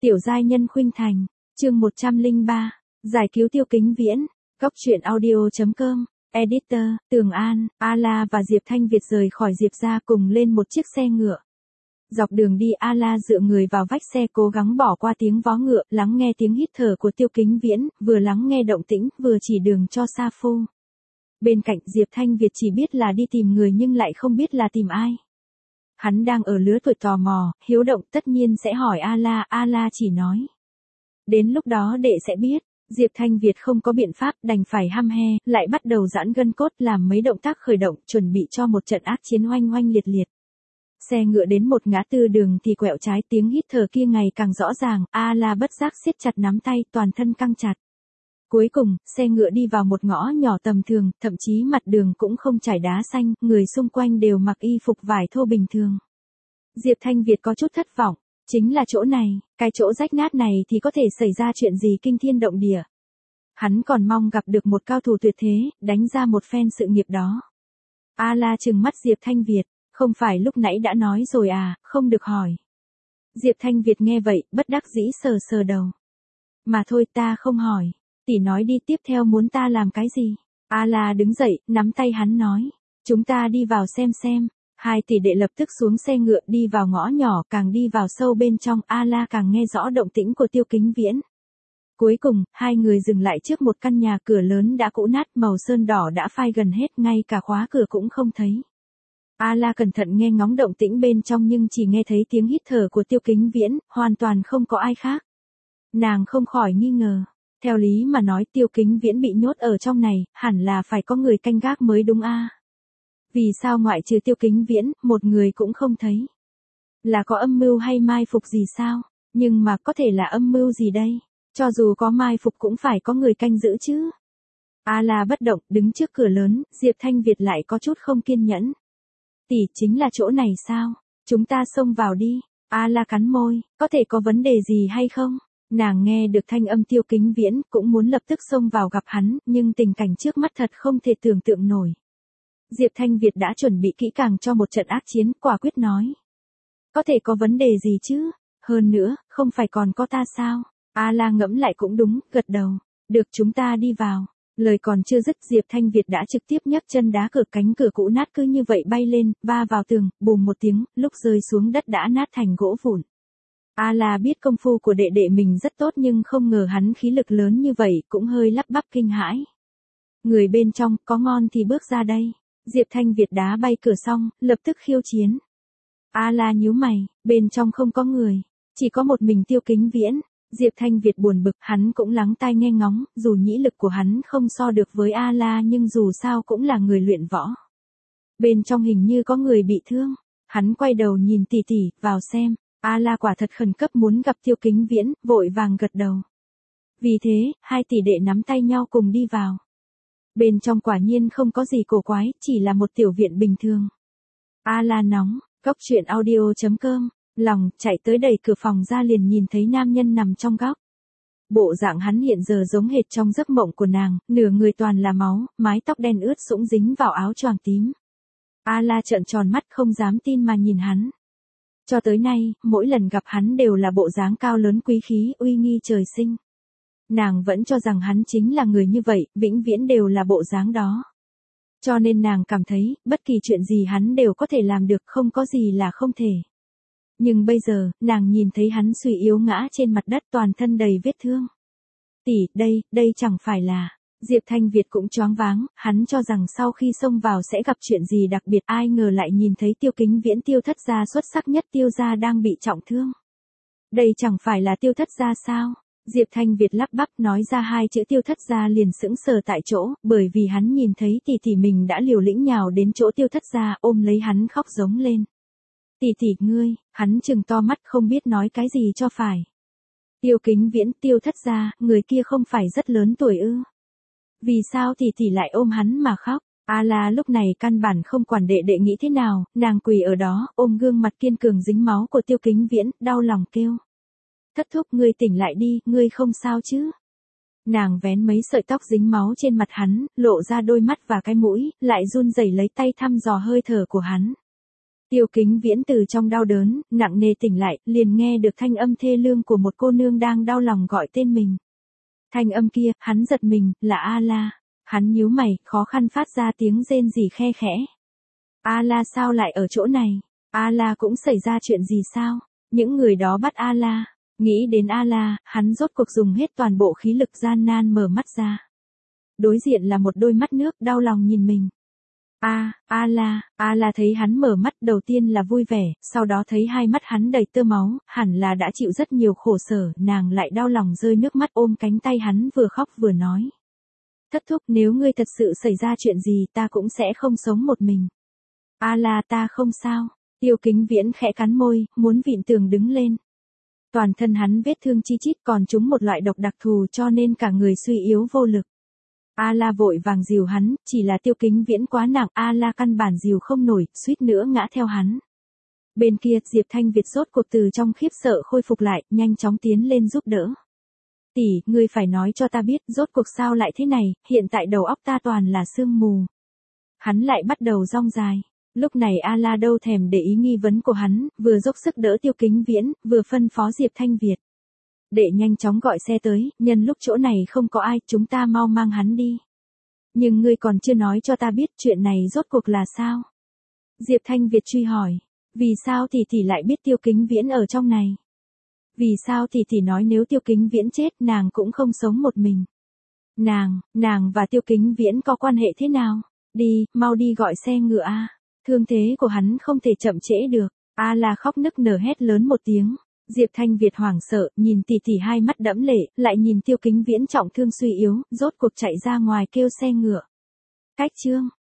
Tiểu giai nhân khuynh thành, chương 103, giải cứu Tiêu Kính Viễn, góc truyện audio.com, editor, Tường An, A-la và Diệp Thanh Việt rời khỏi Diệp gia cùng lên một chiếc xe ngựa. Dọc đường đi A-la dựa người vào vách xe cố gắng bỏ qua tiếng vó ngựa, lắng nghe tiếng hít thở của Tiêu Kính Viễn, vừa lắng nghe động tĩnh, vừa chỉ đường cho Sa Phu. Bên cạnh Diệp Thanh Việt chỉ biết là đi tìm người nhưng lại không biết là tìm ai. Hắn đang ở lứa tuổi tò mò, hiếu động tất nhiên sẽ hỏi A-la chỉ nói. Đến lúc đó đệ sẽ biết, Diệp Thanh Việt không có biện pháp đành phải hăm he, lại bắt đầu giãn gân cốt làm mấy động tác khởi động chuẩn bị cho một trận ác chiến oanh oanh liệt liệt. Xe ngựa đến một ngã tư đường thì quẹo trái, tiếng hít thở kia ngày càng rõ ràng, A-la bất giác siết chặt nắm tay, toàn thân căng chặt. Cuối cùng, xe ngựa đi vào một ngõ nhỏ tầm thường, thậm chí mặt đường cũng không trải đá xanh, người xung quanh đều mặc y phục vải thô bình thường. Diệp Thanh Việt có chút thất vọng, chính là chỗ này, cái chỗ rách nát này thì có thể xảy ra chuyện gì kinh thiên động địa. Hắn còn mong gặp được một cao thủ tuyệt thế, đánh ra một phen sự nghiệp đó. A-la trừng mắt Diệp Thanh Việt, không phải lúc nãy đã nói rồi à, không được hỏi. Diệp Thanh Việt nghe vậy, bất đắc dĩ sờ sờ đầu. Mà thôi ta không hỏi. Tỷ nói đi, tiếp theo muốn ta làm cái gì? A-la đứng dậy, nắm tay hắn nói. Chúng ta đi vào xem. Hai tỷ đệ lập tức xuống xe ngựa đi vào ngõ nhỏ, càng đi vào sâu bên trong, A-la càng nghe rõ động tĩnh của Tiêu Kính Viễn. Cuối cùng, hai người dừng lại trước một căn nhà, cửa lớn đã cũ nát, màu sơn đỏ đã phai gần hết, ngay cả khóa cửa cũng không thấy. A-la cẩn thận nghe ngóng động tĩnh bên trong nhưng chỉ nghe thấy tiếng hít thở của Tiêu Kính Viễn, hoàn toàn không có ai khác. Nàng không khỏi nghi ngờ. Theo lý mà nói Tiêu Kính Viễn bị nhốt ở trong này, hẳn là phải có người canh gác mới đúng a. Vì sao ngoại trừ Tiêu Kính Viễn, một người cũng không thấy? Là có âm mưu hay mai phục gì sao? Nhưng mà có thể là âm mưu gì đây? Cho dù có mai phục cũng phải có người canh giữ chứ. A-la bất động, đứng trước cửa lớn, Diệp Thanh Việt lại có chút không kiên nhẫn. Tỷ, chính là chỗ này sao? Chúng ta xông vào đi. A-la cắn môi, có thể có vấn đề gì hay không? Nàng nghe được thanh âm Tiêu Kính Viễn, cũng muốn lập tức xông vào gặp hắn, nhưng tình cảnh trước mắt thật không thể tưởng tượng nổi. Diệp Thanh Việt đã chuẩn bị kỹ càng cho một trận ác chiến, quả quyết nói. Có thể có vấn đề gì chứ? Hơn nữa, không phải còn có ta sao? A-la ngẫm lại cũng đúng, gật đầu. Được, chúng ta đi vào. Lời còn chưa dứt, Diệp Thanh Việt đã trực tiếp nhấc chân đá cửa, cánh cửa cũ nát cứ như vậy bay lên, va vào tường, bùm một tiếng, lúc rơi xuống đất đã nát thành gỗ vụn. A-la biết công phu của đệ đệ mình rất tốt nhưng không ngờ hắn khí lực lớn như vậy, cũng hơi lắp bắp kinh hãi. Người bên trong, có ngon thì bước ra đây. Diệp Thanh Việt đá bay cửa xong, lập tức khiêu chiến. A-la nhíu mày, bên trong không có người, chỉ có một mình Tiêu Kính Viễn. Diệp Thanh Việt buồn bực, hắn cũng lắng tai nghe ngóng, dù nhĩ lực của hắn không so được với A-la nhưng dù sao cũng là người luyện võ. Bên trong hình như có người bị thương, hắn quay đầu nhìn tỷ tỷ, vào xem. A-la quả thật khẩn cấp muốn gặp Tiêu Kính Viễn, vội vàng gật đầu. Vì thế, hai tỷ đệ nắm tay nhau cùng đi vào. Bên trong quả nhiên không có gì cổ quái, chỉ là một tiểu viện bình thường. A-la nóng, góc truyện audio.com, lòng chạy tới đẩy cửa phòng ra liền nhìn thấy nam nhân nằm trong góc. Bộ dạng hắn hiện giờ giống hệt trong giấc mộng của nàng, nửa người toàn là máu, mái tóc đen ướt sũng dính vào áo choàng tím. A-la trợn tròn mắt không dám tin mà nhìn hắn. Cho tới nay, mỗi lần gặp hắn đều là bộ dáng cao lớn quý khí, uy nghi trời sinh. Nàng vẫn cho rằng hắn chính là người như vậy, vĩnh viễn đều là bộ dáng đó. Cho nên nàng cảm thấy, bất kỳ chuyện gì hắn đều có thể làm được, không có gì là không thể. Nhưng bây giờ, nàng nhìn thấy hắn suy yếu ngã trên mặt đất, toàn thân đầy vết thương. Tỷ, đây chẳng phải là... Diệp Thanh Việt cũng choáng váng, hắn cho rằng sau khi xông vào sẽ gặp chuyện gì đặc biệt, ai ngờ lại nhìn thấy Tiêu Kính Viễn, Tiêu thất gia xuất sắc nhất Tiêu gia đang bị trọng thương. Đây chẳng phải là Tiêu thất gia sao? Diệp Thanh Việt lắp bắp nói ra hai chữ Tiêu thất gia liền sững sờ tại chỗ, bởi vì hắn nhìn thấy tỷ tỷ mình đã liều lĩnh nhào đến chỗ Tiêu thất gia, ôm lấy hắn khóc giống lên. Tỷ tỷ ngươi, hắn trừng to mắt không biết nói cái gì cho phải. Tiêu Kính Viễn, Tiêu thất gia, người kia không phải rất lớn tuổi ư? Vì sao tỷ tỷ lại ôm hắn mà khóc? A-la lúc này căn bản không quản đệ đệ nghĩ thế nào, nàng quỳ ở đó, ôm gương mặt kiên cường dính máu của Tiêu Kính Viễn, đau lòng kêu. Thất thúc, ngươi tỉnh lại đi, ngươi không sao chứ? Nàng vén mấy sợi tóc dính máu trên mặt hắn, lộ ra đôi mắt và cái mũi, lại run rẩy lấy tay thăm dò hơi thở của hắn. Tiêu Kính Viễn từ trong đau đớn, nặng nề tỉnh lại, liền nghe được thanh âm thê lương của một cô nương đang đau lòng gọi tên mình. Thanh âm kia, hắn giật mình, là A-la. Hắn nhíu mày, khó khăn phát ra tiếng rên rỉ khe khẽ. A-la sao lại ở chỗ này? A-la cũng xảy ra chuyện gì sao? Những người đó bắt A-la. Nghĩ đến A-la, hắn rốt cuộc dùng hết toàn bộ khí lực gian nan mở mắt ra. Đối diện là một đôi mắt nước đau lòng nhìn mình. A-la thấy hắn mở mắt đầu tiên là vui vẻ, sau đó thấy hai mắt hắn đầy tơ máu, hẳn là đã chịu rất nhiều khổ sở, nàng lại đau lòng rơi nước mắt ôm cánh tay hắn vừa khóc vừa nói. Thất thúc, nếu ngươi thật sự xảy ra chuyện gì ta cũng sẽ không sống một mình. A-la ta không sao. Tiêu Kính Viễn khẽ cắn môi, muốn vịn tường đứng lên. Toàn thân hắn vết thương chi chít còn trúng một loại độc đặc thù cho nên cả người suy yếu vô lực. A-la vội vàng dìu hắn, chỉ là Tiêu Kính Viễn quá nặng, A-la căn bản dìu không nổi, suýt nữa ngã theo hắn. Bên kia, Diệp Thanh Việt rốt cuộc từ trong khiếp sợ khôi phục lại, nhanh chóng tiến lên giúp đỡ. Tỷ, ngươi phải nói cho ta biết, rốt cuộc sao lại thế này, hiện tại đầu óc ta toàn là sương mù. Hắn lại bắt đầu rong dài. Lúc này A-la đâu thèm để ý nghi vấn của hắn, vừa dốc sức đỡ Tiêu Kính Viễn, vừa phân phó Diệp Thanh Việt. Để nhanh chóng gọi xe tới, nhân lúc chỗ này không có ai, chúng ta mau mang hắn đi. Nhưng ngươi còn chưa nói cho ta biết chuyện này rốt cuộc là sao? Diệp Thanh Việt truy hỏi. Vì sao tỷ lại biết Tiêu Kính Viễn ở trong này? Vì sao tỷ nói nếu Tiêu Kính Viễn chết nàng cũng không sống một mình? Nàng và Tiêu Kính Viễn có quan hệ thế nào? Đi, mau đi gọi xe ngựa a. Thương thế của hắn không thể chậm trễ được. A-la khóc nức nở hét lớn một tiếng. Diệp Thanh Việt hoảng sợ, nhìn tỷ hai mắt đẫm lệ, lại nhìn Tiêu Kính Viễn trọng thương suy yếu, rốt cuộc chạy ra ngoài kêu xe ngựa. Cách chương